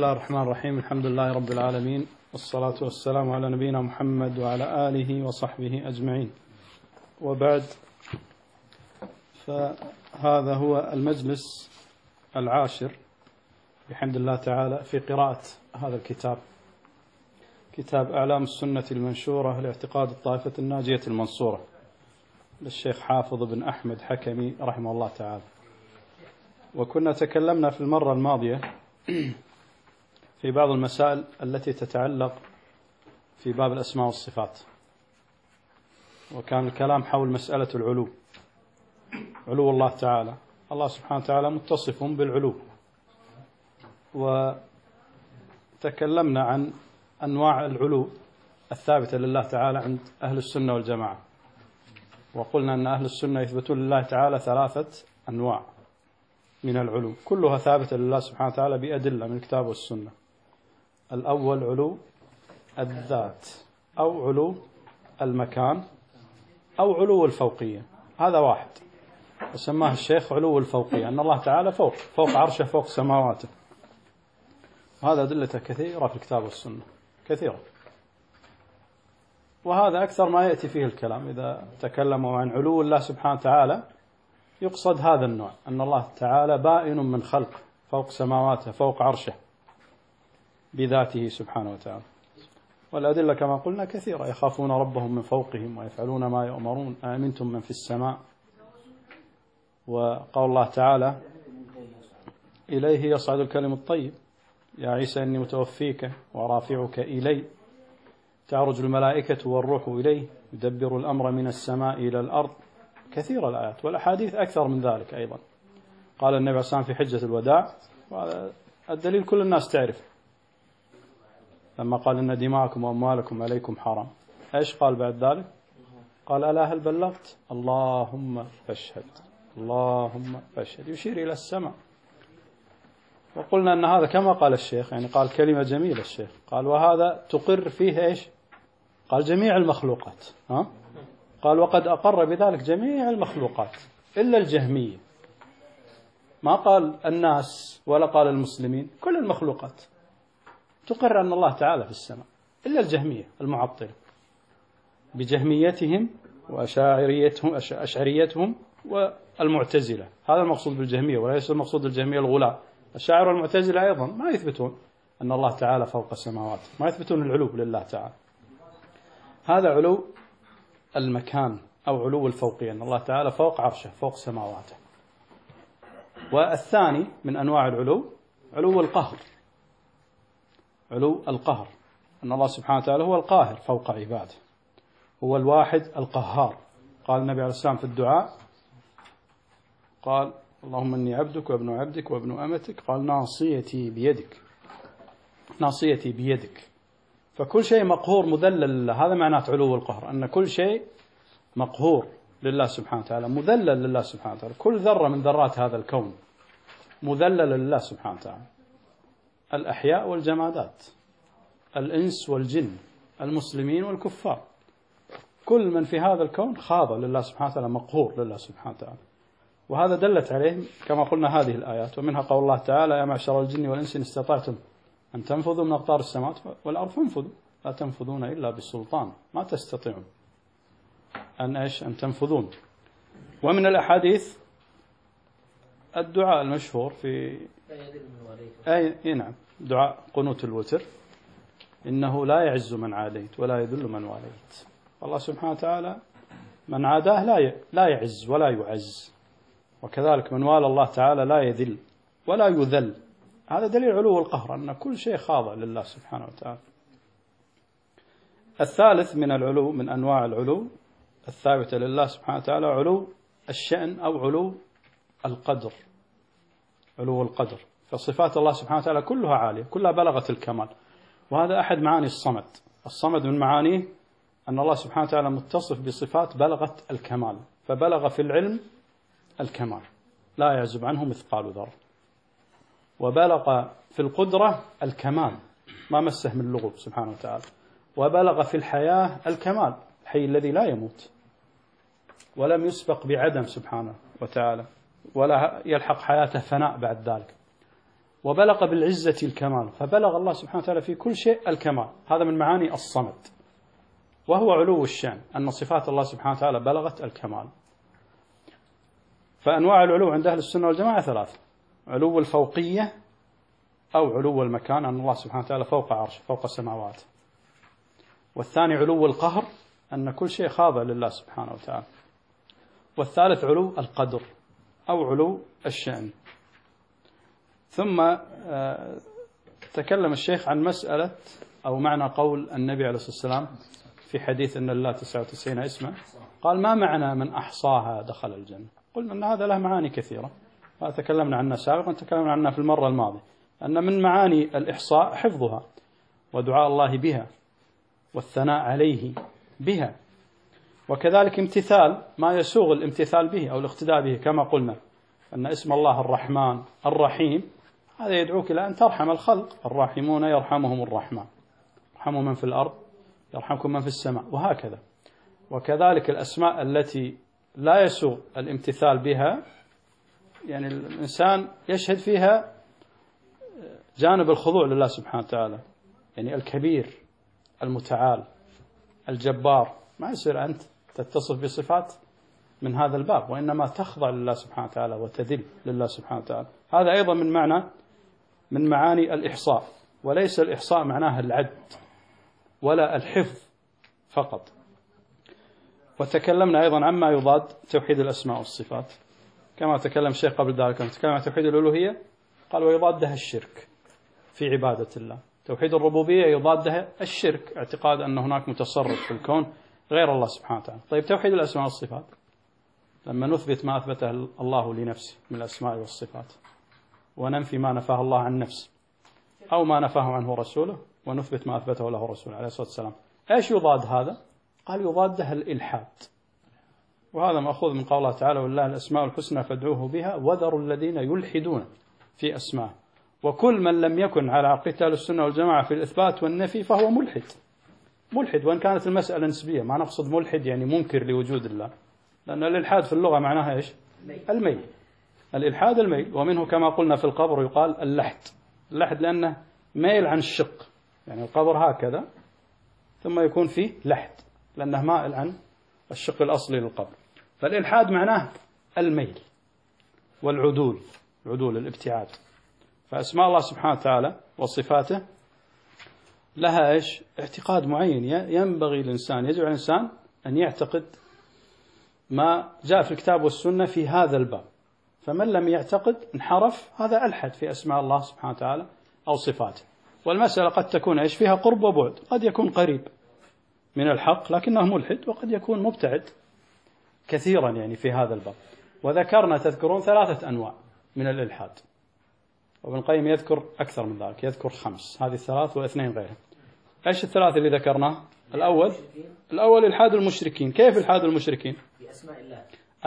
الله الرحمن الرحيم. الحمد لله رب العالمين، والصلاة والسلام على نبينا محمد وعلى آله وصحبه أجمعين، وبعد، فهذا هو المجلس العاشر بحمد الله تعالى في قراءة هذا الكتاب، كتاب أعلام السنة المنشورة لاعتقاد الطائفة الناجية المنصورة للشيخ حافظ بن أحمد حكمي رحمه الله تعالى. وكنا تكلمنا في المرة الماضية في بعض المسائل التي تتعلق في باب الأسماء والصفات، وكان الكلام حول مسألة العلو، علو الله تعالى. الله سبحانه وتعالى متصف بالعلو، وتكلمنا عن أنواع العلو الثابتة لله تعالى عند أهل السنة والجماعة، وقلنا أن أهل السنة يثبتون لله تعالى 3 أنواع من العلو كلها ثابتة لله سبحانه وتعالى بأدلة من الكتاب والسنة. الأول علو الذات، أو علو المكان، أو علو الفوقية. هذا واحد وسماه الشيخ علو الفوقية، أن الله تعالى فوق عرشه، فوق سماواته. وهذا أدلته كثيرة في الكتاب والسنة، كثيرة، وهذا أكثر ما يأتي فيه الكلام. إذا تكلموا عن علو الله سبحانه وتعالى يقصد هذا النوع، أن الله تعالى بائن من خلق، فوق سماواته، فوق عرشه بذاته سبحانه وتعالى. والأدلة كما قلنا كثيرة: يخافون ربهم من فوقهم ويفعلون ما يؤمرون، آمنتم من في السماء. وقول الله تعالى: إليه يصعد الكلم الطيب، يا عيسى إني متوفيك ورافعك إلي، تعرج الملائكة والروح إليه، يدبر الأمر من السماء إلى الأرض. كثيرة الآيات والأحاديث أكثر من ذلك أيضا. قال النبي عليه الصلاة والسلام في حجة الوداع، الدليل كل الناس تعرف، لما قال إن دماءكم وأموالكم عليكم حرام، إيش قال بعد ذلك؟ قال: ألا هل بلغت؟ اللهم فاشهد، اللهم فاشهد، يشير إلى السماء. وقلنا أن هذا كما قال الشيخ، يعني قال كلمة جميلة الشيخ، قال: وهذا تقر فيه إيش؟ قال: جميع المخلوقات. قال: وقد أقر بذلك جميع المخلوقات إلا الجهمية. ما قال الناس ولا قال المسلمين، كل المخلوقات تقر أن الله تعالى في السماء إلا الجهمية المعطلة بجهميتهم وأشعريتهم والمعتزلة. هذا المقصود بالجهمية، وليس المقصود بالجهمية الغلاة. الشاعر والمعتزلة أيضا ما يثبتون أن الله تعالى فوق السماوات، ما يثبتون العلو لله تعالى. هذا علو المكان أو علو الفوقية، أن الله تعالى فوق عرشه، فوق سماواته. والثاني من أنواع العلو علو القهر، علو القهر، أن الله سبحانه وتعالى هو القاهر فوق عباده، هو الواحد القهار. قال النبي عليه الصلاة والسلام في الدعاء، قال: اللهم إني عبدك وابن عبدك وابن أمتك، قال: ناصيتي بيدك، ناصيتي بيدك. فكل شيء مقهور مذلل لله. هذا معنات علو القهر، أن كل شيء مقهور لله سبحانه وتعالى، مذلل لله سبحانه وتعالى. كل ذرة من ذرات هذا الكون مذلل لله سبحانه وتعالى، الأحياء والجمادات، الإنس والجن، المسلمين والكفار، كل من في هذا الكون خاضع لله سبحانه وتعالى، مقهور لله سبحانه وتعالى. وهذا دلت عليه كما قلنا هذه الآيات، ومنها قول الله تعالى: يا معشر الجن والإنس إن استطعتم أن تنفذوا من أقطار السماوات والأرض فانفذوا، لا تنفذون إلا بالسلطان، ما تستطيعون أن تنفذون. ومن الأحاديث الدعاء المشهور في نعم، دعاء قنوت الوتر: إنه لا يعز من عاديت ولا يذل من واليت. الله سبحانه وتعالى من عاداه لا يعز ولا يعز، وكذلك من والى الله تعالى لا يذل ولا يذل. هذا دليل علو القهر، أن كل شيء خاضع لله سبحانه وتعالى. الثالث من العلو، من أنواع العلو الثابتة لله سبحانه وتعالى، علو الشأن أو علو القدر، علو القدر. فصفات الله سبحانه وتعالى كلها عالية، كلها بلغت الكمال. وهذا أحد معاني الصمد. الصمد من معانيه أن الله سبحانه وتعالى متصف بصفات بلغت الكمال، فبلغ في العلم الكمال لا يعزب عنه مثقال ذرة، وبلغ في القدرة الكمال ما مسه من لغب سبحانه وتعالى، وبلغ في الحياة الكمال، الحي الذي لا يموت ولم يسبق بعدم سبحانه وتعالى، ولا يلحق حياته فناء بعد ذلك. وبلغ بالعزة الكمال، فبلغ الله سبحانه وتعالى في كل شيء الكمال. هذا من معاني الصمد، وهو علو الشأن، أن صفات الله سبحانه وتعالى بلغت الكمال. فأنواع العلو عند أهل السنة والجماعة ثلاثة: علو الفوقية أو علو المكان، أن الله سبحانه وتعالى فوق عرش فوق السماوات. والثاني علو القهر، أن كل شيء خاضع لله سبحانه وتعالى. والثالث علو القدر أو علو الشأن. ثم تكلم الشيخ عن مسألة أو معنى قول النبي عليه الصلاة والسلام في حديث أن الله 99 اسما، قال: ما معنى من أحصاها دخل الجنة؟ قلنا أن هذا له معاني كثيرة، تكلمنا عنها سابقا، تكلمنا عنها في المرة الماضية، أن من معاني الإحصاء حفظها ودعاء الله بها والثناء عليه بها، وكذلك امتثال ما يسوغ الامتثال به أو الاقتداء به، كما قلنا أن اسم الله الرحمن الرحيم هذا يدعوك إلى أن ترحم الخلق، الراحمون يرحمهم الرحمن، ارحموا من في الأرض يرحمكم من في السماء، وهكذا. وكذلك الأسماء التي لا يسوغ الامتثال بها، يعني الإنسان يشهد فيها جانب الخضوع لله سبحانه وتعالى، يعني الكبير المتعال الجبار، ما يصير أنت تتصف بصفات من هذا الباب، وإنما تخضع لله سبحانه وتعالى وتذل لله سبحانه وتعالى. هذا أيضا من معاني الإحصاء، وليس الإحصاء معناه العد ولا الحفظ فقط. وتكلمنا أيضا عما يضاد توحيد الأسماء والصفات، كما تكلم الشيخ قبل ذلك، تكلم عن توحيد الألوهية قال: ويضادها الشرك في عبادة الله. توحيد الربوبية يضادها الشرك، اعتقاد أن هناك متصرف في الكون غير الله سبحانه وتعالى. طيب توحيد الأسماء والصفات، لما نثبت ما أثبته الله لنفسه من الأسماء والصفات، وننفي ما نفاه الله عن نفسه أو ما نفاه عنه رسوله، ونثبت ما أثبته له رسوله عليه الصلاة والسلام، إيش يضاد هذا؟ قال: يضادها الإلحاد، وهذا مأخوذ من قول الله تعالى: ولله الأسماء الحسنى فادعوه بها وذروا الذين يلحدون في أسماء. وكل من لم يكن على عقيدة أهل السنة والجماعة في الإثبات والنفي فهو ملحد. وإن كانت المسألة نسبية، ما نقصد ملحد يعني منكر لوجود الله، لأن الإلحاد في اللغة معناها إيش؟ الميل. الإلحاد الميل، ومنه كما قلنا في القبر يقال اللحد. اللحد لأنه ميل عن الشق، يعني القبر هكذا ثم يكون فيه لحد لأنه مائل عن الشق الأصلي للقبر. فالإلحاد معناه الميل والعدول، عدول الابتعاد. فأسماء الله سبحانه وتعالى وصفاته لها إيش؟ اعتقاد معين، ينبغي الإنسان، يجب على الإنسان أن يعتقد ما جاء في الكتاب والسنة في هذا الباب. فمن لم يعتقد انحرف، هذا ألحد في أسماء الله سبحانه وتعالى أو صفاته. والمسألة قد تكون إيش؟ فيها قرب وبعد، قد يكون قريب من الحق لكنه ملحد، وقد يكون مبتعد كثيرا يعني في هذا الباب. وذكرنا تذكرون 3 أنواع من الإلحاد، وابن القيم يذكر أكثر من ذلك، يذكر 5، هذه 3 و2 غيرها. إيش ال3 اللي ذكرناه؟ الأول إلحاد المشركين. كيف إلحاد المشركين؟ بأسماء الله،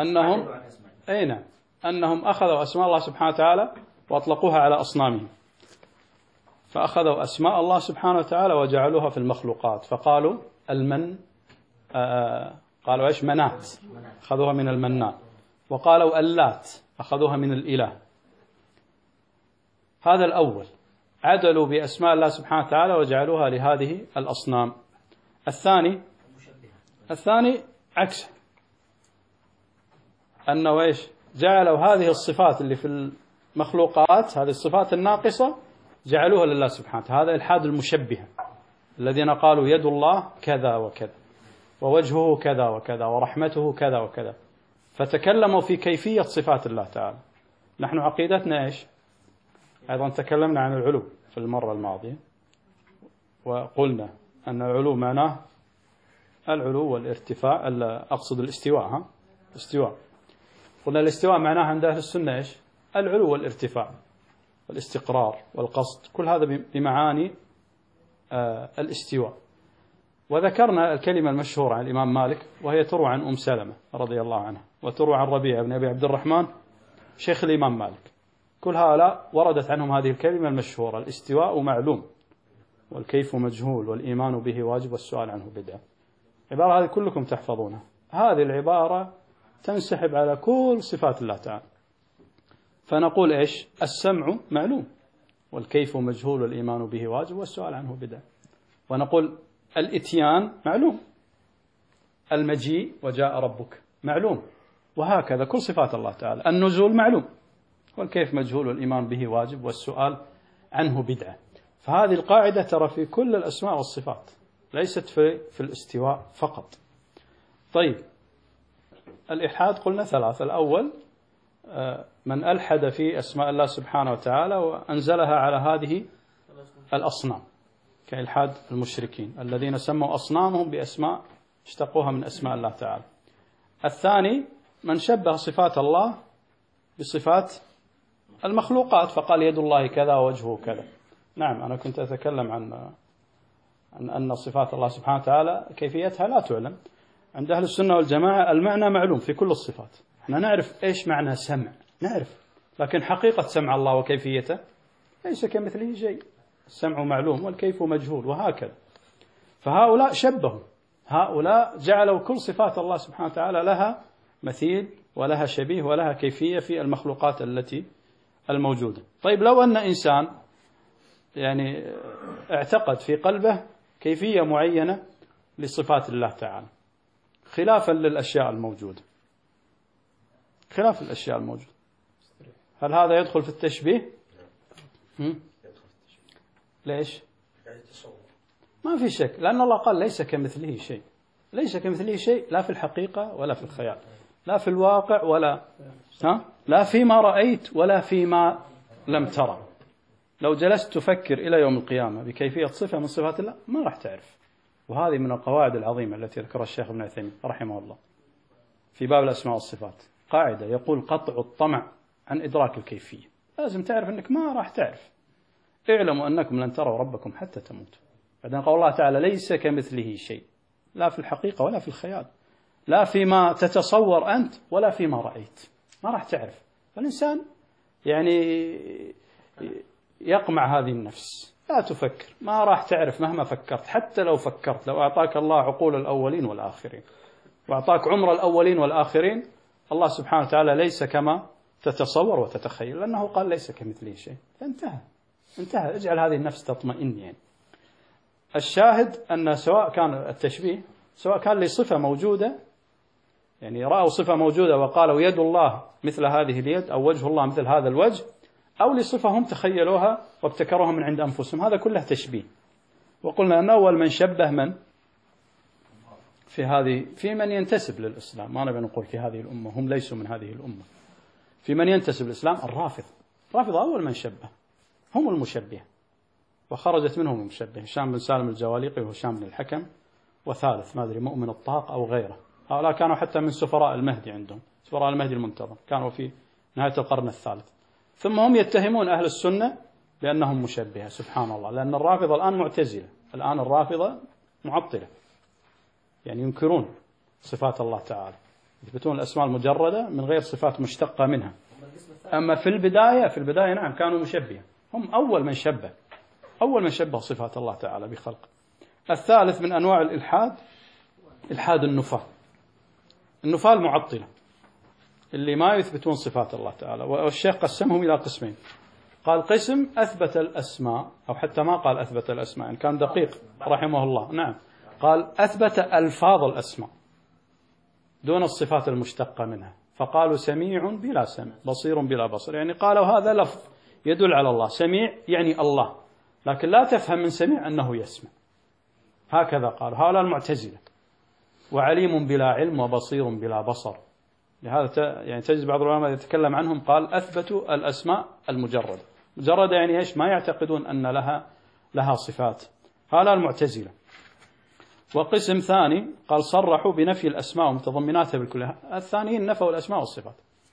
أنهم أخذوا أسماء الله سبحانه وتعالى وأطلقوها على أصنامهم، فأخذوا أسماء الله سبحانه وتعالى وجعلوها في المخلوقات، فقالوا قالوا إيش؟ منات، أخذوها من المنان. وقالوا اللات، أخذوها من الإله. هذا الأول، عدلوا بأسماء الله سبحانه وتعالى وجعلوها لهذه الأصنام. الثاني عكس، أنه إيش؟ جعلوا هذه الصفات اللي في المخلوقات، هذه الصفات الناقصة، جعلوها لله سبحانه وتعالى. هذا إلحاد المشبهة الذين قالوا يد الله كذا وكذا، ووجهه كذا وكذا، ورحمته كذا وكذا، فتكلموا في كيفية صفات الله تعالى. نحن عقيدتنا إيش؟ أيضا تكلمنا عن العلو في المرة الماضية، وقلنا أن العلو معناه العلو والارتفاع، أقصد الاستواء. الاستواء، قلنا الاستواء معناه عند أهل السنة إيش؟ العلو والارتفاع والاستقرار والقصد، كل هذا بمعاني الاستواء. وذكرنا الكلمة المشهورة عن الإمام مالك، وهي تروى عن أم سلمة رضي الله عنها، وتروى عن ربيع بن أبي عبد الرحمن شيخ الإمام مالك. كل هؤلاء وردت عنهم هذه الكلمة المشهورة: الاستواء معلوم، والكيف مجهول، والإيمان به واجب، والسؤال عنه بدعة. العبارة هذه كلكم تحفظونها. هذه العبارة تنسحب على كل صفات الله تعالى. فنقول إيش؟ السمع معلوم، والكيف مجهول والإيمان به واجب والسؤال عنه بدعة. ونقول الإتيان معلوم، المجيء وجاء ربك معلوم، وهكذا كل صفات الله تعالى. النزول معلوم، والكيف مجهول والإيمان به واجب والسؤال عنه بدعة. فهذه القاعدة ترى في كل الأسماء والصفات، ليست في الاستواء فقط. طيب، الإلحاد قلنا ثلاثة. الأول من ألحد في أسماء الله سبحانه وتعالى وأنزلها على هذه الأصنام، كإلحاد المشركين الذين سموا أصنامهم بأسماء اشتقوها من أسماء الله تعالى. الثاني من شبه صفات الله بصفات المخلوقات، فقال يد الله كذا ووجهه كذا. نعم، أنا كنت أتكلم عن أن صفات الله سبحانه وتعالى كيفيتها لا تعلم. عند أهل السنة والجماعة المعنى معلوم في كل الصفات. احنا نعرف إيش معنى سمع، نعرف، لكن حقيقة سمع الله وكيفيته ليس كمثله شيء. السمع معلوم والكيف مجهول، وهكذا. فهؤلاء شبهوا، هؤلاء جعلوا كل صفات الله سبحانه وتعالى لها مثيل ولها شبيه ولها كيفية في المخلوقات التي الموجودة. طيب، لو أن إنسان يعني اعتقد في قلبه كيفية معينة لصفات الله تعالى خلافا للأشياء الموجودة، خلاف الأشياء الموجودة، هل هذا يدخل في التشبيه؟ ليش؟ ما في شك، لأن الله قال ليس كمثله شيء. ليس كمثله شيء لا في الحقيقة ولا في الخيال، لا في الواقع ولا لا فيما رأيت ولا فيما لم ترى. لو جلست تفكر إلى يوم القيامة بكيفية صفة من صفات الله ما راح تعرف. وهذه من القواعد العظيمة التي ذكرها الشيخ ابن عثيمين رحمه الله في باب الأسماء والصفات. قاعدة يقول قطع الطمع عن إدراك الكيفية. لازم تعرف أنك ما راح تعرف. اعلموا أنكم لن تروا ربكم حتى تموتوا. بعدين قال الله تعالى ليس كمثله شيء، لا في الحقيقة ولا في الخيال، لا فيما تتصور أنت ولا فيما رأيت. ما راح تعرف. فالإنسان يعني يقمع هذه النفس، لا تفكر، ما راح تعرف مهما فكرت. حتى لو فكرت، لو أعطاك الله عقول الأولين والآخرين وأعطاك عمر الأولين والآخرين، الله سبحانه وتعالى ليس كما تتصور وتتخيل، لأنه قال ليس كمثله شيء. فانتهى، انتهى. اجعل هذه النفس تطمئن. يعني الشاهد أن سواء كان التشبيه، سواء كان لصفة موجودة، يعني رأوا صفة موجودة وقالوا يد الله مثل هذه اليد أو وجه الله مثل هذا الوجه، أو لصفة هم تخيلوها وابتكروها من عند أنفسهم، هذا كله تشبيه. وقلنا أن أول من شبه من في من ينتسب للإسلام، ما نبي نقول في هذه الأمة، هم ليسوا من هذه الأمة، في من ينتسب للإسلام الرافضة أول من شبه، هم المشبه، وخرجت منهم المشبه هشام بن سالم الجواليقي وهشام بن الحكم، وثالث ما أدري مؤمن الطاق أو غيره. هؤلاء كانوا حتى من سفراء المهدي، عندهم سفراء المهدي المنتظر، كانوا في نهاية القرن الثالث. ثم هم يتهمون أهل السنة بأنهم مشبهة. سبحان الله، لأن الرافضة الآن معتزلة، الآن الرافضة معطلة، يعني ينكرون صفات الله تعالى، يثبتون الأسماء المجردة من غير صفات مشتقة منها. أما في البداية نعم كانوا مشبهة، هم أول من شبه صفات الله تعالى بخلقه. الثالث من أنواع الإلحاد إلحاد النفاة المعطلة اللي ما يثبتون صفات الله تعالى. والشيخ قسمهم إلى قسمين، قال قسم أثبت الأسماء، أو حتى ما قال أثبت الأسماء، يعني كان دقيق رحمه الله. نعم، قال أثبت ألفاظ الأسماء دون الصفات المشتقة منها، فقالوا سميع بلا سمع، بصير بلا بصر، يعني قالوا هذا لفظ يدل على الله، سميع يعني الله، لكن لا تفهم من سميع أنه يسمع، هكذا قال هؤلاء المعتزلة. وعليم بلا علم وبصير بلا بصر، لهذا يعني تجد بعض العلماء يتكلم عنهم قال أثبتوا الأسماء المجردة. مجردة يعني إيش؟ ما يعتقدون أن لها صفات، هؤلاء المعتزلة. وقسم ثاني قال صرحوا بنفي الأسماء ومتضمناتها بالكلها، الثانيين نفوا الأسماء والصفات،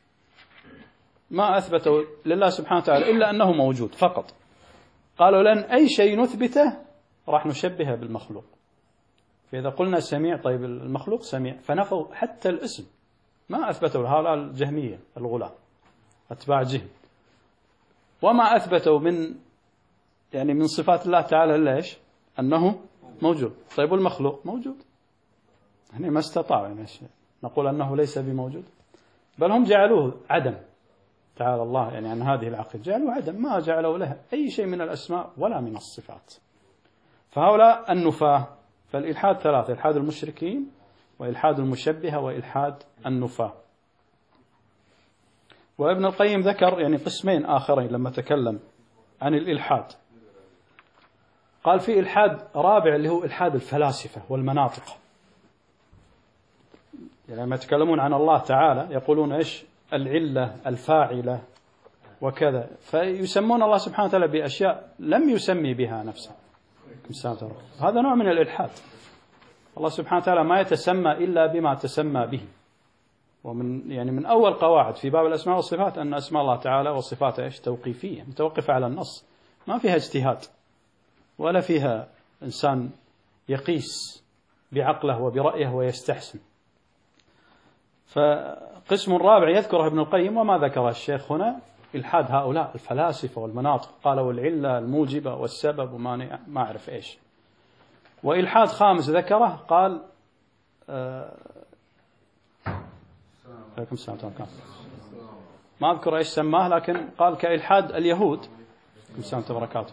ما أثبتوا لله سبحانه وتعالى إلا أنه موجود فقط. قالوا لن أي شيء نثبته راح نشبهه بالمخلوق. فإذا قلنا سميع، طيب المخلوق سميع، فنفوا حتى الاسم، ما أثبتوا. هؤلاء الجهمية الغلاة أتباع جهم، وما أثبتوا من صفات الله تعالى ليش؟ أنه موجود. طيب المخلوق موجود، يعني ما استطاعوا يعني نقول أنه ليس بموجود، بل هم جعلوه عدم، تعالى الله يعني عن هذه العقيدة، جعلوا عدم، ما جعلوا له أي شيء من الأسماء ولا من الصفات. فهؤلاء النفاة. فالإلحاد ثلاثة: إلحاد المشركين، وإلحاد المشبهة، وإلحاد النفاة. وابن القيم ذكر يعني قسمين آخرين لما تكلم عن الإلحاد. قال في إلحاد رابع اللي هو إلحاد الفلاسفة والمناطق. يعني لما يتكلمون عن الله تعالى يقولون إيش؟ العلة، الفاعلة، وكذا، فيسمون الله سبحانه وتعالى بأشياء لم يسمي بها نفسه. هذا نوع من الإلحاد. الله سبحانه وتعالى ما يتسمى إلا بما تسمى به. ومن يعني من أول قواعد في باب الأسماء والصفات أن أسماء الله تعالى وصفاته إيش؟ توقيفية، متوقفة على النص، ما فيها اجتهاد ولا فيها إنسان يقيس بعقله وبرأيه ويستحسن. فقسم رابع يذكره ابن القيم وما ذكره الشيخ هنا: إلحاد هؤلاء الفلاسفة والمناطق، قالوا العلة الموجبة والسبب وما ما أعرف إيش. وإلحاد خامس ذكره قال عليكم السلام عليكم. ما أذكر إيش سماه، لكن قال كإلحاد اليهود. عليكم السلام وبركاته.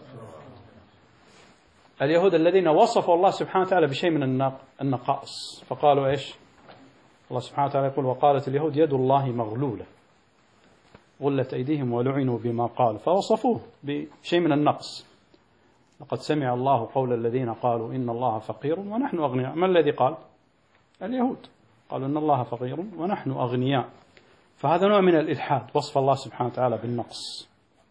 اليهود الذين وصفوا الله سبحانه وتعالى بشيء من النقائص، فقالوا إيش؟ الله سبحانه وتعالى يقول: وقالت اليهود يد الله مغلولة غلت أيديهم ولعنوا بما قالوا، فوصفوه بشيء من النقص. لقد سمع الله قول الذين قالوا إن الله فقير ونحن أغنياء. ما الذي قال؟ اليهود قالوا إن الله فقير ونحن أغنياء. فهذا نوع من الإلحاد، وصف الله سبحانه وتعالى بالنقص.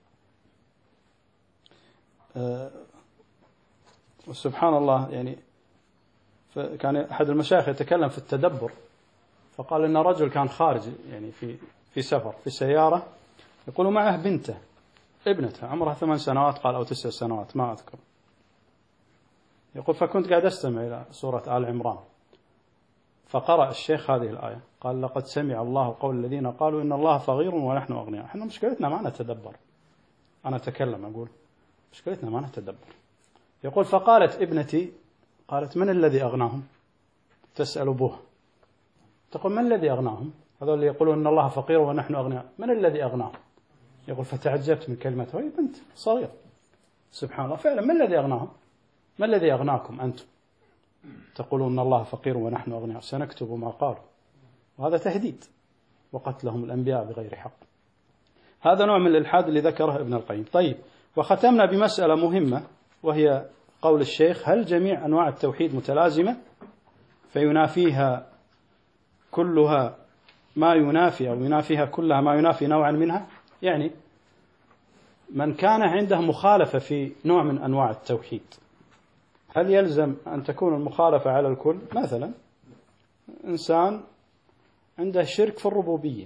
وسبحان الله يعني كان أحد المشايخ يتكلم في التدبر، فقال إن رجل كان خارج يعني في سفر في سيارة، يقول معه بنته ابنته عمرها 8 سنوات قال أو 9 سنوات ما أذكر. يقول فكنت قاعد أستمع إلى سورة آل عمران، فقرأ الشيخ هذه الآية، قال: لقد سمع الله قول الذين قالوا إن الله فقير ونحن أغنياء. احنا مشكلتنا ما نتدبر. أنا أتكلم أقول مشكلتنا ما نتدبر. يقول فقالت ابنتي، قالت: من الذي أغناهم؟ تسأل أبوها، تقول: من الذي أغناهم؟ هذول اللي يقولون إن الله فقير ونحن أغنياء، من الذي أغناهم؟ يقول فتعجبت من كلمته، وهي بنت صغيرة. سبحان الله، فعلا من الذي أغناهم؟ ما الذي أغناكم أنتم تقولون إن الله فقير ونحن أغنياء؟ سنكتب ما قالوا. وهذا تهديد وقتلهم الأنبياء بغير حق. هذا نوع من الإلحاد اللي ذكره ابن القيم. طيب، وختمنا بمسألة مهمة، وهي قول الشيخ: هل جميع أنواع التوحيد متلازمة فينافيها كلها ما ينافي أو ينافيها كلها ما ينافي نوعا منها؟ يعني من كان عنده مخالفة في نوع من أنواع التوحيد، هل يلزم أن تكون المخالفة على الكل؟ مثلا إنسان عنده شرك في الربوبية،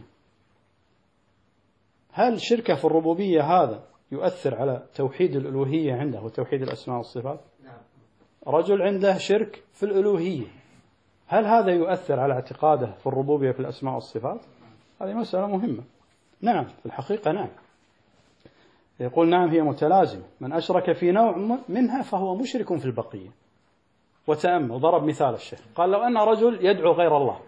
هل شركه في الربوبية هذا يؤثر على توحيد الألوهية عنده وتوحيد الأسماء والصفات؟ رجل عنده شرك في الألوهية، هل هذا يؤثر على اعتقاده في الربوبية في الأسماء والصفات؟ هذه مسألة مهمة. نعم، في الحقيقة نعم. يقول نعم هي متلازمة، من أشرك في نوع منها فهو مشرك في البقية. وتأمل، وضرب مثال الشيخ، قال: لو أن رجل يدعو غير الله،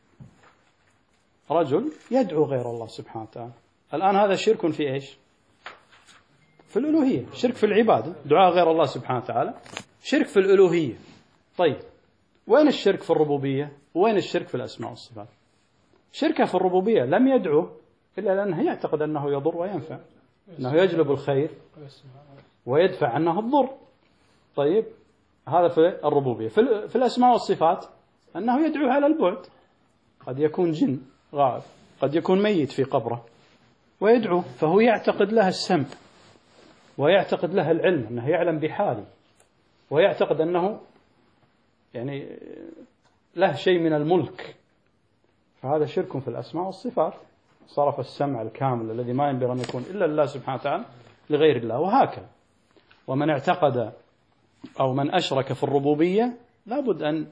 رجل يدعو غير الله سبحانه وتعالى، الآن هذا شرك في إيش؟ في الألوهية، شرك في العبادة، دعاء غير الله سبحانه وتعالى شرك في الألوهية. طيب، وين الشرك في الربوبية؟ وين الشرك في الأسماء والصفات؟ شركه في الربوبية لم يدعو إلا لأنه يعتقد أنه يضر وينفع، أنه يجلب الخير ويدفع عنه الضر. طيب، هذا في الربوبية. في الأسماء والصفات أنه يدعو على البعد، قد يكون جن غائب، قد يكون ميت في قبره ويدعو، فهو يعتقد له السمع ويعتقد له العلم، أنه يعلم بحاله، ويعتقد أنه يعني له شيء من الملك، فهذا شرك في الأسماء والصفات، صرف السمع الكامل الذي ما ينبغي أن يكون إلا لله سبحانه وتعالى لغير الله. وهكذا، ومن اعتقد أو من أشرك في الربوبية لابد أن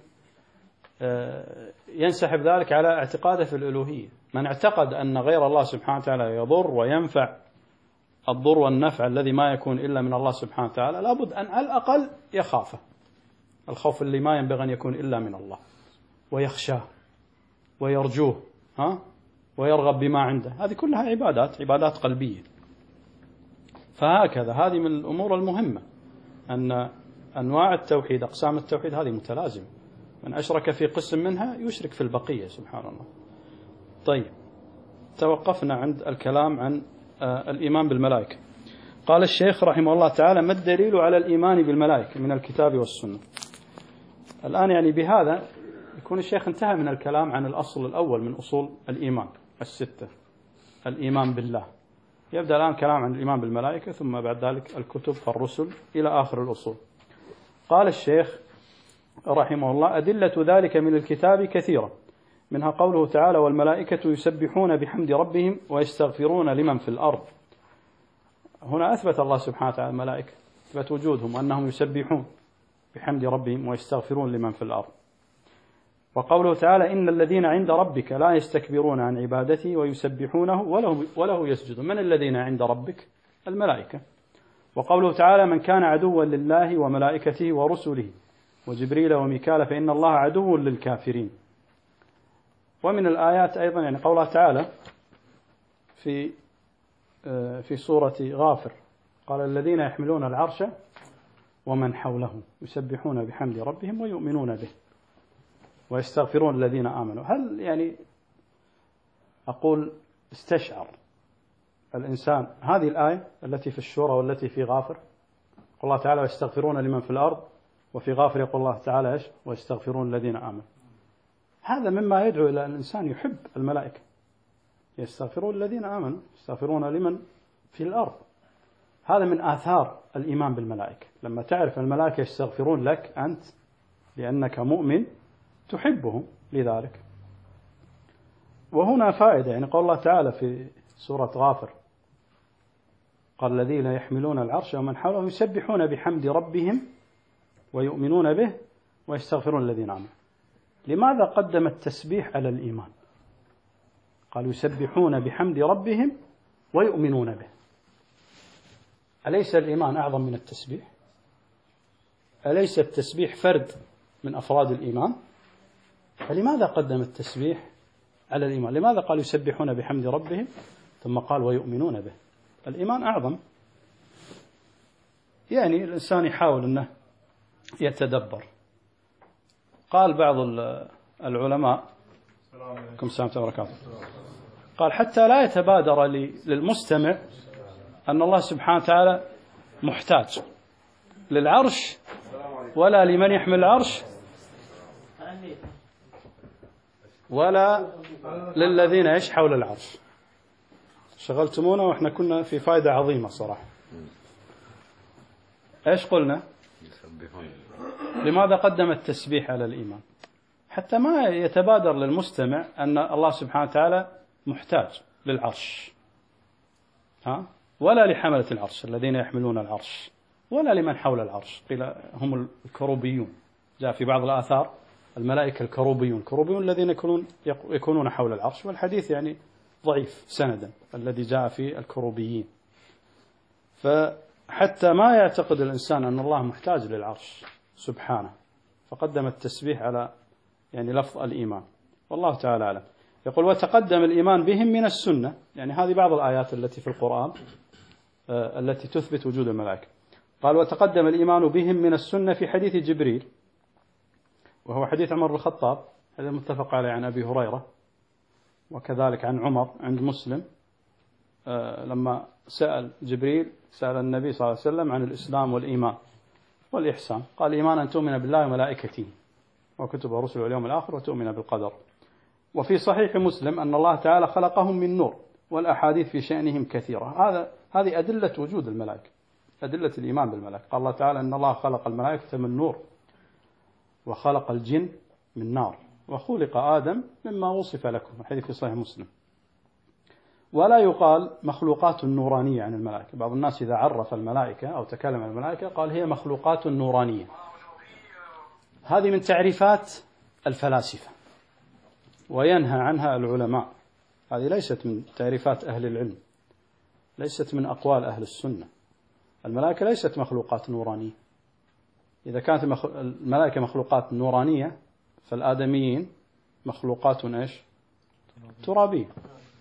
ينسحب ذلك على اعتقاده في الألوهية. من اعتقد أن غير الله سبحانه وتعالى يضر وينفع، الضر والنفع الذي ما يكون إلا من الله سبحانه وتعالى، لابد أن على الأقل يخافه، الخوف اللي ما ينبغي أن يكون إلا من الله، ويخشاه ويرجوه ويرغب بما عنده، هذه كلها عبادات قلبية. فهكذا هذه من الأمور المهمة، أن أنواع التوحيد أقسام التوحيد هذه متلازمة، من أشرك في قسم منها يشرك في البقية سبحان الله. طيب توقفنا عند الكلام عن الإيمان بالملائكة. قال الشيخ رحمه الله تعالى: ما الدليل على الإيمان بالملائكة من الكتاب والسنة؟ الآن يعني بهذا يكون الشيخ انتهى من الكلام عن الأصل الأول من أصول الإيمان الستة، الإيمان بالله. يبدأ الآن كلام عن الإيمان بالملائكة، ثم بعد ذلك الكتب والرسل إلى آخر الأصول. قال الشيخ رحمه الله: أدلة ذلك من الكتاب كثيرة، منها قوله تعالى: والملائكة يسبحون بحمد ربهم ويستغفرون لمن في الأرض. هنا أثبت الله سبحانه وتعالى الملائكة، أثبت وجودهم أنهم يسبحون بحمد ربهم ويستغفرون لمن في الأرض. وقوله تعالى: إن الذين عند ربك لا يستكبرون عن عبادته ويسبحونه وله يسجدون. من الذين عند ربك؟ الملائكة. وقوله تعالى: من كان عدوا لله وملائكته ورسله وجبريل وميكال فإن الله عدو للكافرين. ومن الآيات أيضا يعني قوله تعالى في سورة غافر: قال الذين يحملون العرش ومن حوله يسبحون بحمد ربهم ويؤمنون به ويستغفرون الذين آمنوا. هل يعني أقول استشعر الإنسان هذه الآية التي في الشورى والتي في غافر؟ يقول الله تعالى: ويستغفرون لمن في الأرض، وفي غافر يقول الله تعالى إيش؟ ويستغفرون الذين آمنوا. هذا مما يدعو إلى أن الإنسان يحب الملائكة. يستغفرون الذين آمنوا، يستغفرون لمن في الأرض. هذا من آثار الإيمان بالملائكة، لما تعرف الملائكة يستغفرون لك أنت لأنك مؤمن تحبهم لذلك. وهنا فائدة، يعني قول الله تعالى في سورة غافر: قال الذين يحملون العرش ومن حوله يسبحون بحمد ربهم ويؤمنون به ويستغفرون الذين آمنوا. لماذا قدم التسبيح على الإيمان؟ قال يسبحون بحمد ربهم ويؤمنون به. أليس الإيمان أعظم من التسبيح؟ أليس التسبيح فرد من أفراد الإيمان؟ فلماذا قدم التسبيح على الإيمان؟ لماذا قال يسبحون بحمد ربهم ثم قال ويؤمنون به؟ الإيمان أعظم. يعني الإنسان يحاول أنه يتدبر. قال بعض العلماء قال حتى لا يتبادر للمستمع أن الله سبحانه وتعالى محتاج للعرش ولا لمن يحمل العرش ولا للذين يعيش حول العرش. شغلتمونا وإحنا كنا في فائدة عظيمة صراحة. إيش قلنا؟ لماذا قدم التسبيح على الإيمان؟ حتى ما يتبادر للمستمع أن الله سبحانه وتعالى محتاج للعرش، ولا لحملة العرش الذين يحملون العرش ولا لمن حول العرش. قيل هم الكروبيون، جاء في بعض الآثار الملائكة الكروبيون الذين يكونون حول العرش، والحديث يعني ضعيف سندا الذي جاء في الكروبيين. فحتى ما يعتقد الإنسان أن الله محتاج للعرش سبحانه، فقدم التسبيح على يعني لفظ الإيمان. والله تعالى أعلم. يقول وتقدم الإيمان بهم من السنة، يعني هذه بعض الآيات التي في القرآن التي تثبت وجود الملائكة. قال وتقدم الإيمان بهم من السنة في حديث جبريل، وهو حديث عمر بن الخطاب، هذا متفق عليه عن أبي هريرة، وكذلك عن عمر عند مسلم، لما سأل جبريل سأل النبي صلى الله عليه وسلم عن الإسلام والإيمان والإحسان، قال الإيمان أن تؤمن بالله وملائكته وكتبه ورسله واليوم الآخر وتؤمن بالقدر. وفي صحيح مسلم أن الله تعالى خلقهم من نور، والأحاديث في شأنهم كثيرة. هذه أدلة وجود الملائكة، أدلة الإيمان بالملائكة. قال الله تعالى أن الله خلق الملائكة من نور وخلق الجن من نار وخلق آدم مما وصف لكم، الحديث في صحيح مسلم. ولا يقال مخلوقات نورانية عن الملائكة. بعض الناس إذا عرف الملائكة أو تكلم عن الملائكة قال هي مخلوقات نورانية. هذه من تعريفات الفلاسفة وينهى عنها العلماء. هذه ليست من تعريفات أهل العلم، ليست من أقوال أهل السنة. الملائكة ليست مخلوقات نورانية. إذا كانت الملائكة مخلوقات نورانية فالآدميين مخلوقات إيش؟ ترابية.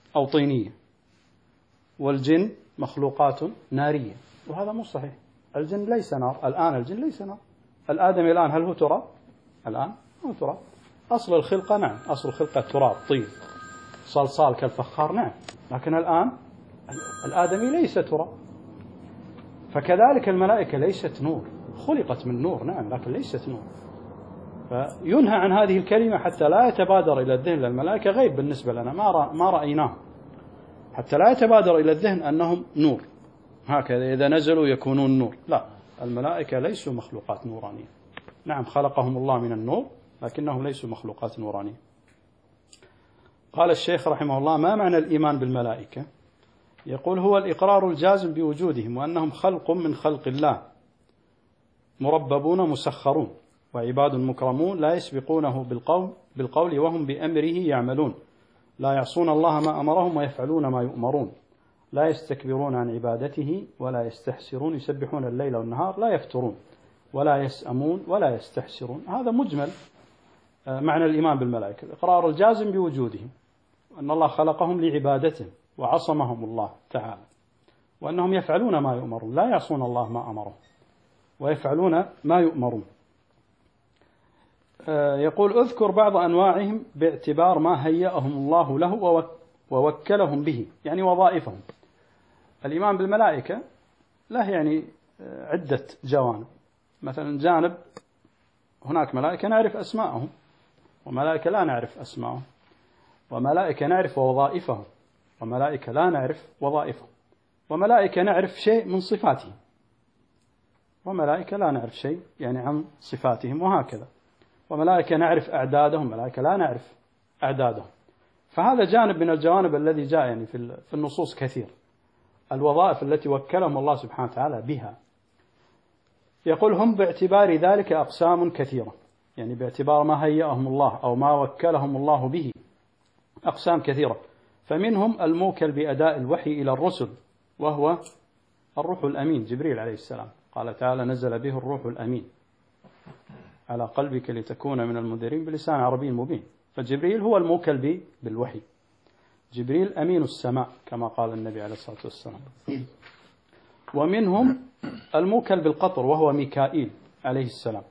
أو طينية، والجن مخلوقات نارية، وهذا مو صحيح. الجن ليس نار، الآن الجن ليس نار. الآدمي الآن هل هو تراب؟ الآن هو تراب. أصل الخلقة نعم، أصل الخلقة تراب، طين، صلصال كالفخار، نعم. لكن الآن الآدمي ليس تراب. فكذلك الملائكة ليست نور، خلقت من نور نعم، لكن ليست نور. فينهى عن هذه الكلمة حتى لا يتبادر إلى الذهن، للملائكة غيب بالنسبة لنا، ما رأيناه، حتى لا يتبادر إلى الذهن أنهم نور، هكذا إذا نزلوا يكونون نور. لا، الملائكة ليسوا مخلوقات نورانية. نعم خلقهم الله من النور، لكنهم ليسوا مخلوقات نورانية. قال الشيخ رحمه الله: ما معنى الإيمان بالملائكة؟ يقول: هو الإقرار الجازم بوجودهم، وأنهم خلق من خلق الله، مرببون مسخرون، وعباد مكرمون، لا يسبقونه بالقول وهم بأمره يعملون، لا يعصون الله ما أمرهم ويفعلون ما يؤمرون، لا يستكبرون عن عبادته ولا يستحسرون، يسبحون الليل والنهار لا يفترون، ولا يسأمون ولا يستحسرون. هذا مجمل معنى الإيمان بالملائكة: الإقرار الجازم بوجودهم، أن الله خلقهم لعبادته وعصمهم الله تعالى، وأنهم يفعلون ما يؤمرون، لا يعصون الله ما أمرهم ويفعلون ما يؤمرون. يقول: اذكر بعض أنواعهم باعتبار ما هيأهم الله له ووكلهم به، يعني وظائفهم. الإيمان بالملائكة له يعني عدة جوانب. مثلا جانب هناك ملائكة نعرف أسماءهم، وملائكة لا نعرف أسماءهم، وملائكة نعرف وظائفهم، وملائكة لا نعرف وظائفهم، وملائكة نعرف شيء من صفاتهم، وملائكة لا نعرف شيء يعني عن صفاتهم، وهكذا. وملائكة نعرف أعدادهم، ملائكة لا نعرف أعدادهم. فهذا جانب من الجوانب الذي جاء يعني في النصوص كثير، الوظائف التي وكلهم الله سبحانه وتعالى بها. يقول: هم باعتبار ذلك أقسام كثيرة، يعني باعتبار ما هيأهم الله أو ما وكلهم الله به أقسام كثيرة. فمنهم الموكل بأداء الوحي إلى الرسل، وهو الروح الأمين جبريل عليه السلام. قال تعالى: نزل به الروح الأمين على قلبك لتكون من المنذرين بلسان عربي مبين. فجبريل هو الموكل بالوحي، جبريل أمين السماء كما قال النبي عليه الصلاة والسلام. ومنهم الموكل بالقطر، وهو ميكائيل عليه السلام.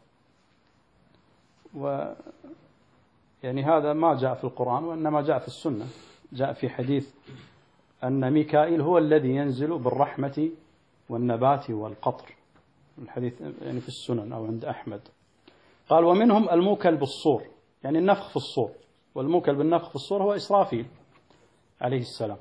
يعني هذا ما جاء في القرآن، وإنما جاء في السنة. جاء في حديث أن ميكائيل هو الذي ينزل بالرحمة والنبات والقطر، الحديث يعني في السنن أو عند أحمد. قال: ومنهم الموكل بالصور، يعني النفخ في الصور، والموكل بالنفخ في الصور هو إسرافيل عليه السلام،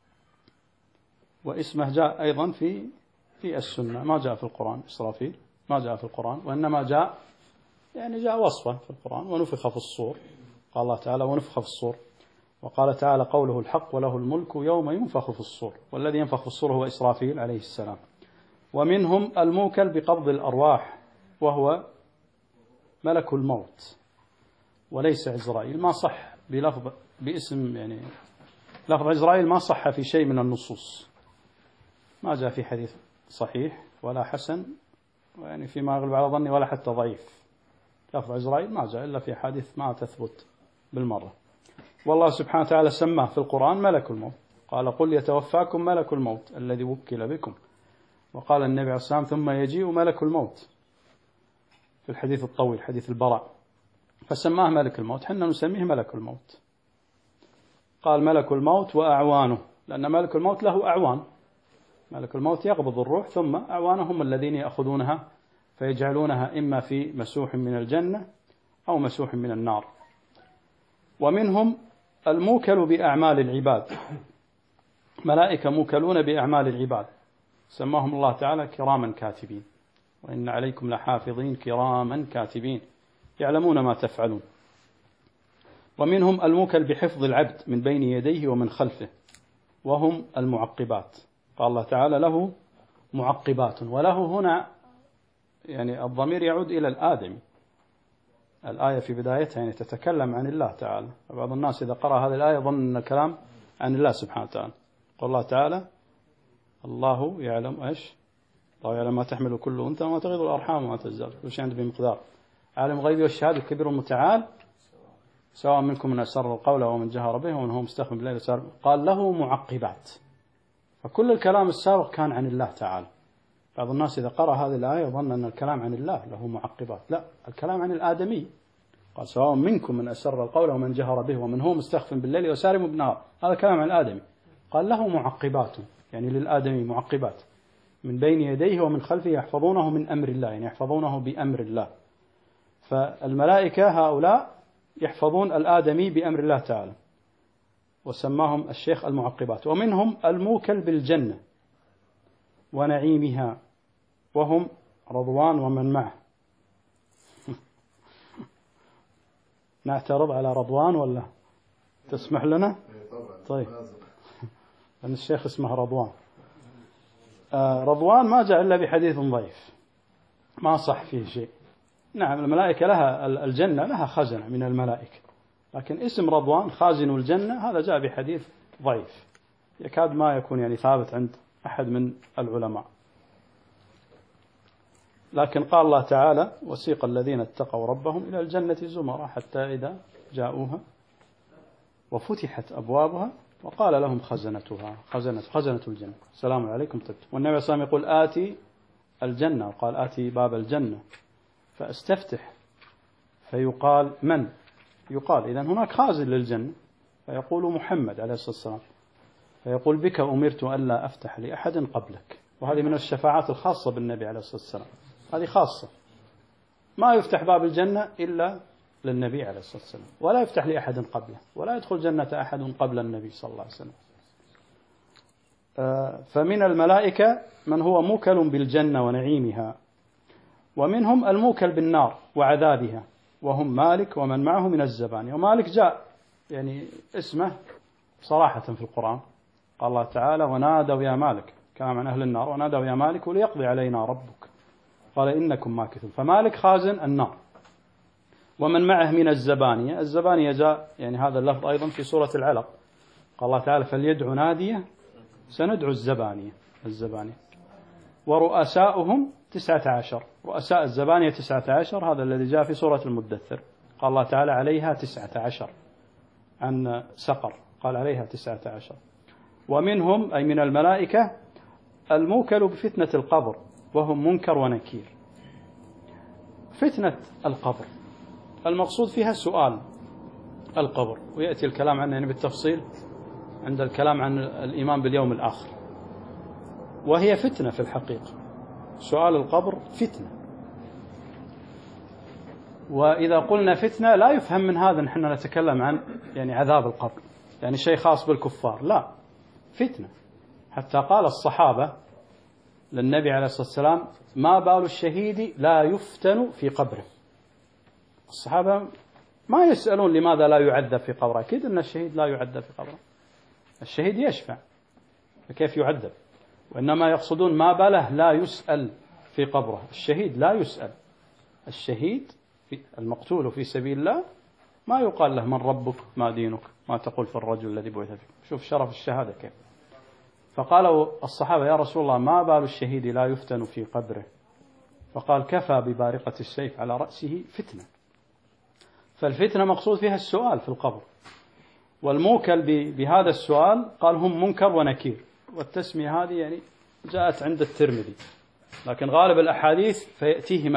واسمه جاء أيضا في السنة، ما جاء في القرآن. إسرافيل ما جاء في القرآن، وإنما جاء وصفه في القرآن: ونفخ في الصور. قال الله تعالى: ونفخ في الصور. وقال تعالى: قوله الحق وله الملك يوم ينفخ في الصور، والذي ينفخ في الصور هو إسرافيل عليه السلام. ومنهم الموكل بقبض الأرواح، وهو ملك الموت، وليس عزرائيل. ما صح باسم يعني لفظ عزرائيل، ما صح في شيء من النصوص، ما جاء في حديث صحيح ولا حسن، يعني فيما يغلب على ظني ولا حتى ضعيف. لفظ عزرائيل ما جاء إلا في حديث ما تثبت بالمرة. والله سبحانه وتعالى سماه في القرآن ملك الموت، قال: قل يتوفاكم ملك الموت الذي وكل بكم. وقال النبي عليه الصلاة والسلام: ثم يجيء ملك الموت، في الحديث الطويل حديث البراء، فسماه ملك الموت. حنا نسميه ملك الموت. قال: ملك الموت وأعوانه، لأن ملك الموت له أعوان. ملك الموت يقبض الروح، ثم أعوانهم الذين يأخذونها فيجعلونها إما في مسوح من الجنة أو مسوح من النار. ومنهم الموكل بأعمال العباد، ملائكة موكلون بأعمال العباد، سماهم الله تعالى كراما كاتبين، وإن عليكم لحافظين كراما كاتبين يعلمون ما تفعلون. ومنهم الموكل بحفظ العبد من بين يديه ومن خلفه، وهم المعقبات. قال الله تعالى: له معقبات، وله هنا يعني الضمير يعود إلى الآدمي. الآية في بدايتها يعني تتكلم عن الله تعالى، بعض الناس إذا قرأ هذه الآية ظن أن الكلام عن الله سبحانه وتعالى. قال الله تعالى: الله يعلم إيش؟ الله يعلم ما تحمل كل أنثى وما تغيض الأرحام وما تزداد، كل شيء عنده بمقدار. عالم الغيب والشهادة الكبير المتعال سواء منكم من أسر القول ومن جهر به ومن هو مستخف بالليل وسارب. قال له معقبات. فكل الكلام السابق كان عن الله تعالى. بعض الناس إذا قرأ هذه الآية ظن أن الكلام عن الله له معقبات، لا، الكلام عن الآدمي. قال سواء منكم من أسر القول ومن جهر به ومن هو مستخف بالليل وسارب بالنهار، هذا كلام عن الآدمي. قال له معقبات، يعني للآدمي معقبات من بين يديه ومن خلفه يحفظونه من أمر الله، يعني يحفظونه بأمر الله. فالملائكة هؤلاء يحفظون الآدمي بأمر الله تعالى، وسماهم الشيخ المعقبات. ومنهم الموكل بالجنة ونعيمها وهم رضوان ومن معه. نعترض على رضوان ولا تسمح لنا؟ طيب، لأن الشيخ اسمه رضوان. رضوان ما جاء إلا بحديث ضعيف ما صح فيه شيء. نعم الملائكة لها الجنة لها خزنة من الملائكة، لكن اسم رضوان خازن الجنة هذا جاء بحديث ضعيف يكاد ما يكون يعني ثابت عند أحد من العلماء. لكن قال الله تعالى وسيق الذين اتقوا ربهم إلى الجنة زمرا حتى إذا جاءوها وفتحت أبوابها وقال لهم خزنتها خزنة الجنة سلام عليكم طبتم. والنبي صلى الله عليه وسلم يقول آتي الجنة، وقال آتي باب الجنة فاستفتح فيقال من؟ يقال إذن هناك خازن للجنة، فيقول محمد عليه الصلاة والسلام، فيقول بك أمرت ألا أفتح لأحد قبلك. وهذه من الشفاعات الخاصة بالنبي عليه الصلاة والسلام، هذه خاصة، ما يفتح باب الجنة إلا للنبي عليه الصلاة والسلام، ولا يفتح لأحد قبله، ولا يدخل جنة أحد قبل النبي صلى الله عليه وسلم. فمن الملائكة من هو موكل بالجنة ونعيمها، ومنهم الموكل بالنار وعذابها وهم مالك ومن معه من الزبانية. ومالك جاء يعني اسمه صراحة في القرآن، قال الله تعالى ونادوا يا مالك، كلام عن أهل النار، ونادوا يا مالك ليقضي علينا ربك قال إنكم ماكثون. فمالك خازن النار. ومن معه من الزبانية، الزبانية جاء يعني هذا اللفظ أيضا في سورة العلق، قال الله تعالى فليدعو ناديه سندعو الزبانية. ورؤساؤهم 19، رؤساء الزبانية 19، هذا الذي جاء في سورة المدثر، قال الله تعالى عليها 19 عن سقر، قال عليها 19. ومنهم أي من الملائكة الموكل بفتنة القبر وهم منكر ونكير. فتنة القبر المقصود فيها سؤال القبر، ويأتي الكلام عنه يعني بالتفصيل عند الكلام عن الإيمان باليوم الآخر. وهي فتنة في الحقيقة، سؤال القبر فتنة. وإذا قلنا فتنة لا يفهم من هذا نحن نتكلم عن يعني عذاب القبر، يعني شيء خاص بالكفار، لا، فتنة. حتى قال الصحابة للنبي عليه الصلاة والسلام ما بال الشهيد لا يفتن في قبره. الصحابة ما يسألون لماذا لا يعذب في قبره، أكيد أن الشهيد لا يعذب في قبره، الشهيد يشفع فكيف يعذب، وإنما يقصدون ما باله لا يسأل في قبره. الشهيد لا يسأل، الشهيد المقتول في سبيل الله ما يقال له من ربك ما دينك ما تقول في الرجل الذي بعث فيك. شوف شرف الشهادة كيف. فقالوا الصحابة يا رسول الله ما بال الشهيد لا يفتن في قبره، فقال كفى ببارقة السيف على رأسه فتنة. فالفتنة مقصود فيها السؤال في القبر، والموكل بهذا السؤال قال هم منكر ونكير. والتسمية هذه يعني جاءت عند الترمذي، لكن غالب الأحاديث فيأتيه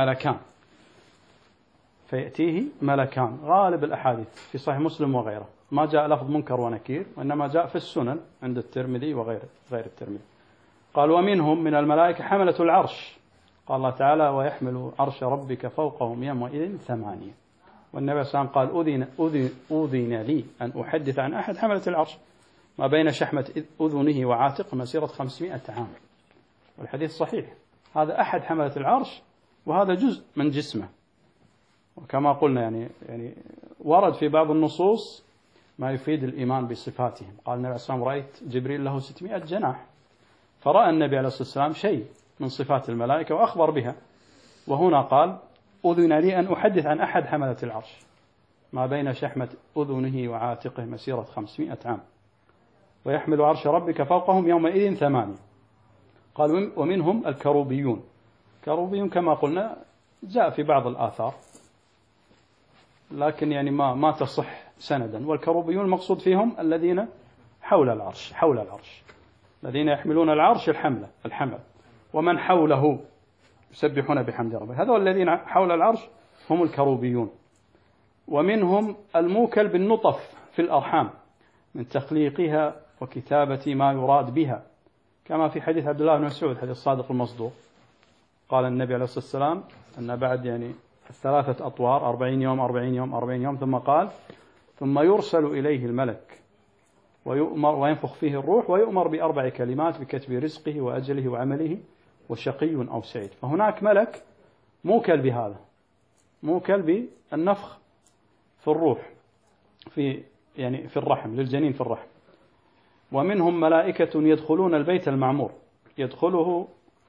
ملكان غالب الأحاديث في صحيح مسلم وغيره ما جاء لفظ منكر ونكير، وإنما جاء في السنن عند الترمذي وغير الترمذي. قال ومنهم من الملائكة حملة العرش، قال الله تعالى ويحمل عرش ربك فوقهم يومئذ 8. والنبي صلى الله عليه وسلم قال أذن لي أن أحدث عن أحد حملة العرش ما بين شحمة أذنه وعاتق مسيرة 500 عام. والحديث صحيح، هذا أحد حملة العرش وهذا جزء من جسمه. وكما قلنا يعني ورد في بعض النصوص ما يفيد الإيمان بصفاتهم. قال النبي صلى الله عليه وسلم رأيت جبريل له 600 جناح، فرأى النبي عليه الصلاة والسلام شيء من صفات الملائكة وأخبر بها. وهنا قال أذن لي أن أحدث عن أحد حملة العرش ما بين شحمة أذنه وعاتقه مسيرة 500 عام ويحمل عرش ربك فوقهم يومئذ 8. قال ومنهم الكروبيون. كروبيون كما قلنا جاء في بعض الآثار، لكن يعني ما تصح سندا. والكروبيون المقصود فيهم الذين حول العرش الذين يحملون العرش الحمل ومن حوله يسبحون بحمد ربهم. هذول الذين حول العرش هم الكروبيون. ومنهم الموكل بالنطف في الأرحام من تخليقها وكتابة ما يراد بها، كما في حديث عبد الله بن مسعود حديث الصادق المصدوق، قال النبي عليه الصلاة والسلام أن بعد 3 أطوار 40 يوم ثم قال ثم يرسل إليه الملك ويؤمر وينفخ فيه الروح ويؤمر ب4 كلمات بكتب رزقه وأجله وعمله وشقي أو سعيد. فهناك ملك موكل بهذا، موكل بالنفخ في الروح في الرحم للجنين في الرحم. ومنهم ملائكة يدخلون البيت المعمور يدخله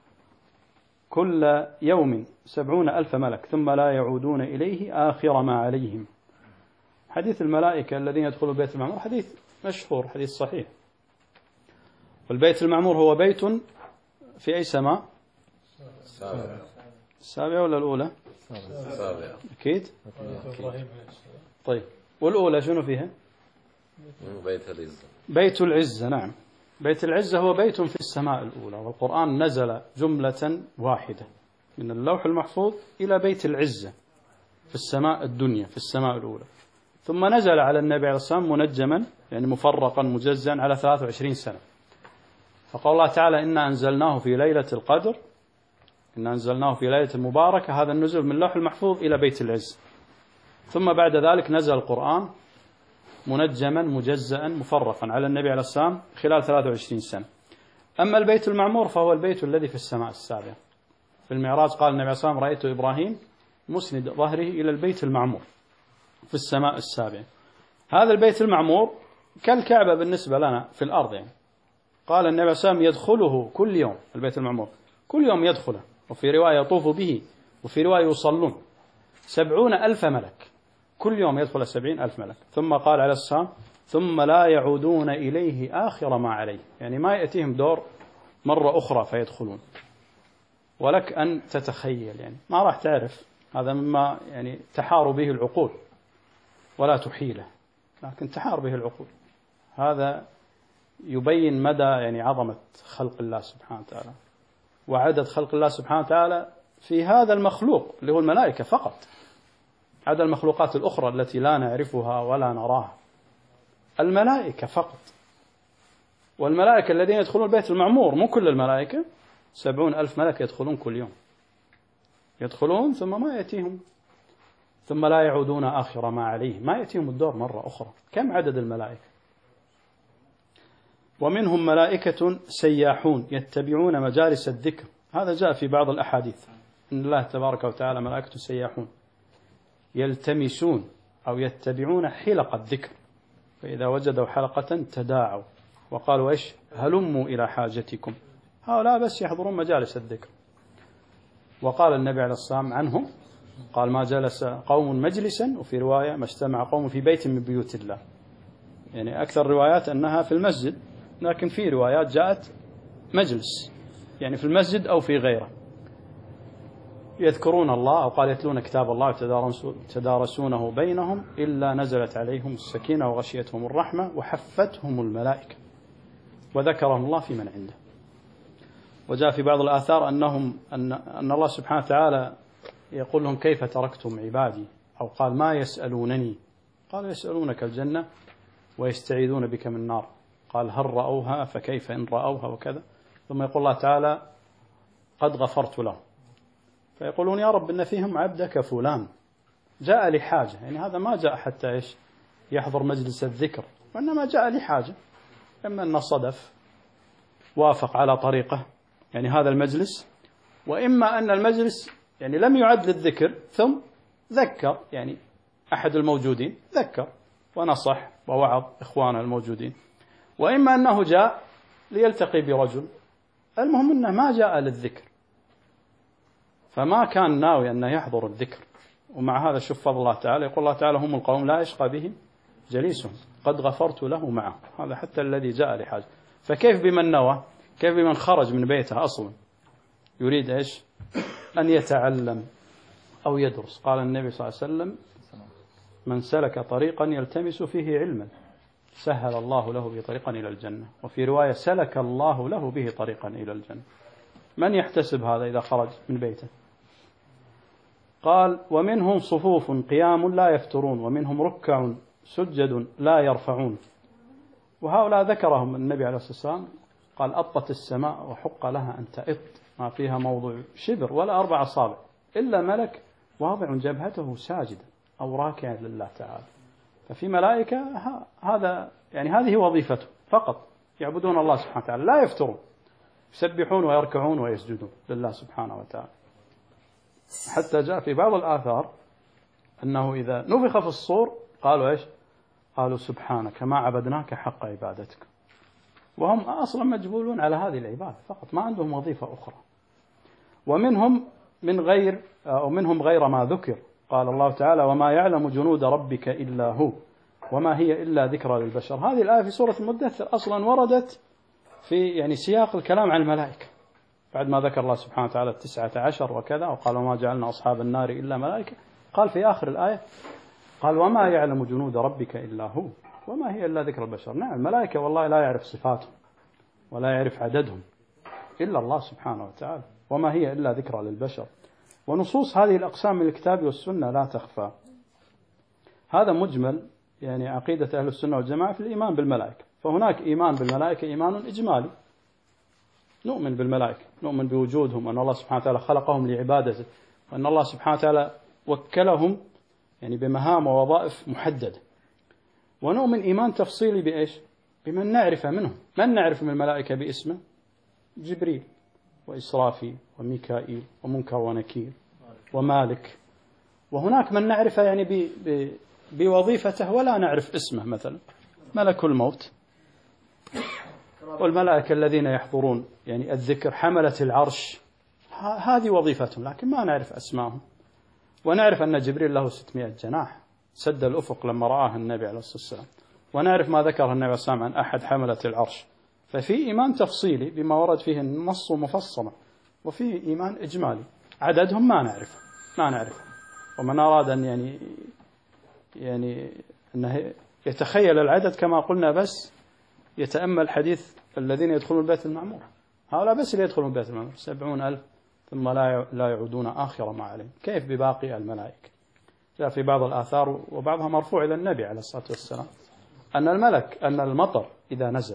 كل يوم 70,000 ملك ثم لا يعودون إليه آخر ما عليهم. حديث الملائكة الذين يدخلوا البيت المعمور حديث مشهور، حديث صحيح. والبيت المعمور هو بيت في أي سماء؟ السابعة ولا الأولى؟ السابعة أكيد. طيب والأولى شنو فيها؟ بيت العزة. نعم، بيت العزة هو بيت في السماء الأولى. والقرآن نزل جملة واحدة من اللوح المحفوظ إلى بيت العزة في السماء الدنيا في السماء الأولى، ثم نزل على النبي عليه الصلاة والسلام منجما مفرقا مجزا على 23 سنة. فقال الله تعالى إنا أنزلناه في ليلة القدر، إنا أنزلناه في ليلة المباركة. هذا النزول من اللوح المحفوظ إلى بيت العز. ثم بعد ذلك نزل القرآن منجما مجزأ مفرقا على النبي عليه السلام خلال 23 سنة. أما البيت المعمور فهو البيت الذي في السماء السابعة. في المعراج قال النبي عليه السلام رأيت إبراهيم مسند ظهره إلى البيت المعمور في السماء السابعة. هذا البيت المعمور كالكعبة بالنسبة لنا في الأرض قال النبي عليه السلام يدخله كل يوم، البيت المعمور كل يوم يدخله، وفي رواية يطوف به، وفي رواية يصلون 70,000 ملك كل يوم يدخل 70,000 ملك. ثم قال عليه السلام ثم لا يعودون إليه آخر ما عليه، ما يأتيهم دور مرة أخرى فيدخلون. ولك أن تتخيل ما راح تعرف، هذا مما تحار به العقول ولا تحيله، لكن تحار به العقول. هذا يبين مدى عظمة خلق الله سبحانه وتعالى وعدد خلق الله سبحانه وتعالى في هذا المخلوق اللي هو الملائكة فقط، عدد المخلوقات الأخرى التي لا نعرفها ولا نراها، الملائكة فقط. والملائكة الذين يدخلون البيت المعمور مو كل الملائكة، 70,000 ملك يدخلون كل يوم، يدخلون ثم ما يأتيهم، ثم لا يعودون آخر ما عليه، ما يأتيهم الدور مرة أخرى. كم عدد الملائكة؟ ومنهم ملائكة سياحون يتبعون مجالس الذكر. هذا جاء في بعض الأحاديث إن الله تبارك وتعالى ملائكة سياحون يلتمسون أو يتبعون حلق الذكر، فإذا وجدوا حلقة تداعوا وقالوا إيش هلموا إلى حاجتكم. هؤلاء بس يحضرون مجالس الذكر. وقال النبي عليه الصلاة والسلام عنهم قال ما جلس قوم مجلسا، وفي رواية ما اجتمع قوم في بيت من بيوت الله. أكثر روايات أنها في المسجد، لكن في روايات جاءت مجلس في المسجد أو في غيره، يذكرون الله، أو قال يتلون كتاب الله وتدارسونه بينهم إلا نزلت عليهم السكينة وغشيتهم الرحمة وحفتهم الملائكة وذكرهم الله في من عنده. وجاء في بعض الآثار أن الله سبحانه وتعالى يقول لهم كيف تركتم عبادي، أو قال ما يسألونني، قال يسألونك الجنة ويستعيذون بك من النار، قال هل رأوها فكيف إن رأوها وكذا. ثم يقول الله تعالى قد غفرت له، فيقولون يا رب إن فيهم عبدك فلان جاء لحاجة، هذا ما جاء حتى يحضر مجلس الذكر، وإنما جاء لحاجة، إما أن صدف وافق على طريقه هذا المجلس، وإما أن المجلس لم يعد للذكر ثم ذكر أحد الموجودين، ذكر ونصح ووعظ إخوانه الموجودين، وإما أنه جاء ليلتقي برجل. المهم أنه ما جاء للذكر، فما كان ناوي أنه يحضر الذكر. ومع هذا شوف فضل الله تعالى، يقول الله تعالى هم القوم لا يشقى بهم جليسهم قد غفرت له معه. هذا حتى الذي جاء لحاجة. فكيف بمن نوى؟ كيف بمن خرج من بيته أصلا يريد أن يتعلم أو يدرس؟ قال النبي صلى الله عليه وسلم من سلك طريقا يلتمس فيه علما سهل الله له به طريقا إلى الجنة. وفي رواية سلك الله له به طريقا إلى الجنة. من يحتسب هذا إذا خرج من بيته؟ قال ومنهم صفوف قيام لا يفترون ومنهم ركع سجد لا يرفعون. وهؤلاء ذكرهم النبي عليه الصلاة والسلام قال أطت السماء وحق لها أن تأط ما فيها موضع شبر ولا 4 أصابع إلا ملك واضع جبهته ساجدا أو راكعا لله تعالى. ففي ملائكة هذا يعني هذه وظيفته فقط، يعبدون الله سبحانه وتعالى لا يفترون، يسبحون ويركعون ويسجدون لله سبحانه وتعالى. حتى جاء في بعض الآثار أنه إذا نفخ في الصور قالوا إيش؟ قالوا سبحانك ما عبدناك حق عبادتك، وهم أصلا مجبولون على هذه العبادة فقط، ما عندهم وظيفة أخرى. ومنهم ومنهم غير ما ذكر، قال الله تعالى وما يعلم جنود ربك إلا هو وما هي إلا ذكرى للبشر. هذه الآية في سورة المدثر أصلا وردت في يعني سياق الكلام عن الملائكة بعد ما ذكر الله سبحانه وتعالى 19 وكذا، وقال وما جعلنا أصحاب النار إلا ملائكة، قال في آخر الآية قال وما يعلم جنود ربك إلا هو وما هي إلا ذكر البشر. نعم الملائكة والله لا يعرف صفاتهم ولا يعرف عددهم إلا الله سبحانه وتعالى، وما هي إلا ذكرى للبشر. ونصوص هذه الأقسام من الكتاب والسنة لا تخفى. هذا مجمل يعني عقيدة أهل السنة والجماعة في الإيمان بالملائكة. فهناك إيمان بالملائكة إيمان إجمالي، نؤمن بالملائكة، نؤمن بوجودهم، أن الله سبحانه وتعالى خلقهم لعبادته، وأن الله سبحانه وتعالى وكلهم يعني بمهام ووظائف محددة. ونؤمن إيمان تفصيلي بإيش؟ بمن نعرف منهم. من نعرف من الملائكة باسمه؟ جبريل وإسرافيل وميكائيل ومنكر ونكير ومالك. وهناك من نعرفه يعني بوظيفته ولا نعرف اسمه، مثلا ملك الموت، والملائكة الذين يحضرون يعني الذكر حملة العرش، هذه وظيفتهم لكن ما نعرف أسمائهم. ونعرف أن جبريل له 600 جناح سد الأفق لما رآه النبي عليه الصلاة والسلام، ونعرف ما ذكر النبي عليه الصلاة والسلام عن أحد حملة العرش. ففي إيمان تفصيلي بما ورد فيه النص مفصلا، وفي إيمان إجمالي عددهم ما نعرف. ومن أراد أن يعني أنه يتخيل العدد كما قلنا بس يتأمل حديث الذين يدخلون البيت المعمور، هؤلاء بس اللي يدخلون البيت المعمور 70,000 ثم لا يعودون آخر ما عليهم. كيف بباقي الملائكة؟ جاء في بعض الآثار وبعضها مرفوع إلى النبي عليه الصلاة والسلام أن المطر إذا نزل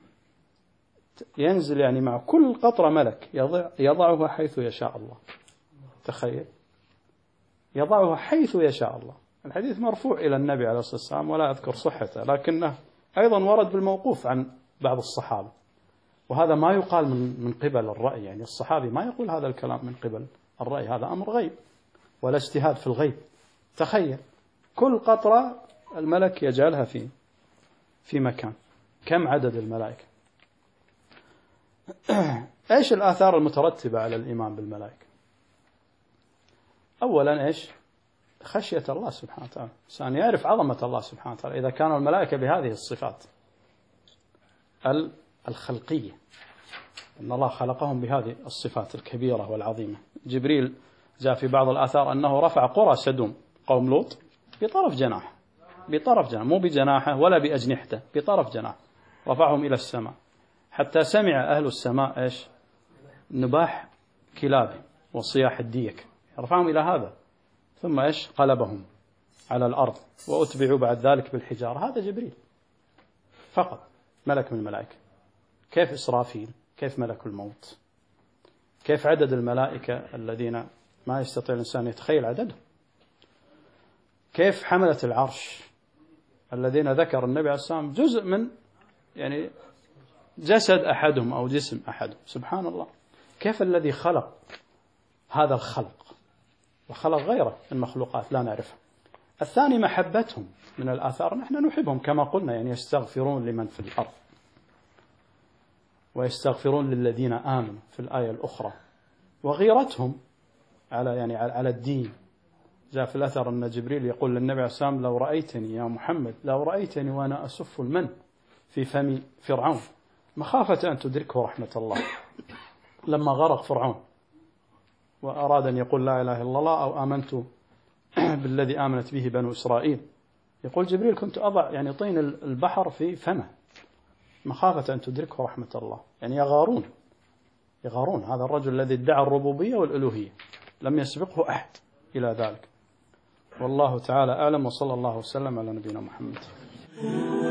ينزل يعني مع كل قطرة ملك يضعه حيث يشاء الله. تخيل، يضعه حيث يشاء الله. الحديث مرفوع إلى النبي عليه الصلاة والسلام ولا أذكر صحته، لكنه أيضا ورد بالموقوف عن بعض الصحابة، وهذا ما يقال من قبل الرأي، يعني الصحابي ما يقول هذا الكلام من قبل الرأي، هذا أمر غيب ولا اجتهاد في الغيب. تخيل كل قطرة الملك يجعلها في مكان. كم عدد الملائكة؟ إيش الآثار المترتبة على الإيمان بالملائكة؟ أولا إيش؟ خشية الله سبحانه وتعالى. الإنسان يعرف عظمة الله سبحانه وتعالى إذا كانوا الملائكة بهذه الصفات الخلقية، أن الله خلقهم بهذه الصفات الكبيرة والعظيمة. جبريل جاء في بعض الآثار أنه رفع قرى سدوم قوم لوط بطرف جناح، مو بجناحه ولا بأجنحته، بطرف جناح رفعهم إلى السماء، حتى سمع أهل السماء إيش؟ نباح كلاب وصياح الديك، رفعهم إلى هذا، ثم إيش؟ قلبهم على الأرض وأتبعوا بعد ذلك بالحجارة. هذا جبريل فقط، ملك من الملائكة. كيف إسرافيل؟ كيف ملك الموت؟ كيف عدد الملائكة الذين ما يستطيع الإنسان يتخيل عددهم؟ كيف حملة العرش الذين ذكر النبي عليه الصلاة والسلام جزء من يعني جسد أحدهم أو جسم أحدهم؟ سبحان الله. كيف الذي خلق هذا الخلق وخلق غيره من مخلوقات لا نعرفها؟ الثاني محبتهم من الآثار، نحن نحبهم كما قلنا، يعني يستغفرون لمن في الأرض ويستغفرون للذين آمنوا في الآية الأخرى. وغيرتهم على الدين. جاء في الأثر أن جبريل يقول للنبي عليه الصلاة والسلام لو رأيتني يا محمد، لو رأيتني وأنا أسف المن في فم فرعون مخافة أن تدركه رحمة الله، لما غرق فرعون وأراد أن يقول لا إله إلا الله أو آمنت بالذي آمنت به بنو إسرائيل، يقول جبريل كنت أضع يعني طين البحر في فمه مخافة أن تدركه رحمة الله. يعني يغارون هذا الرجل الذي ادعى الربوبية والألوهية، لم يسبقه أحد إلى ذلك. والله تعالى أعلم، وصلى الله وسلم على نبينا محمد.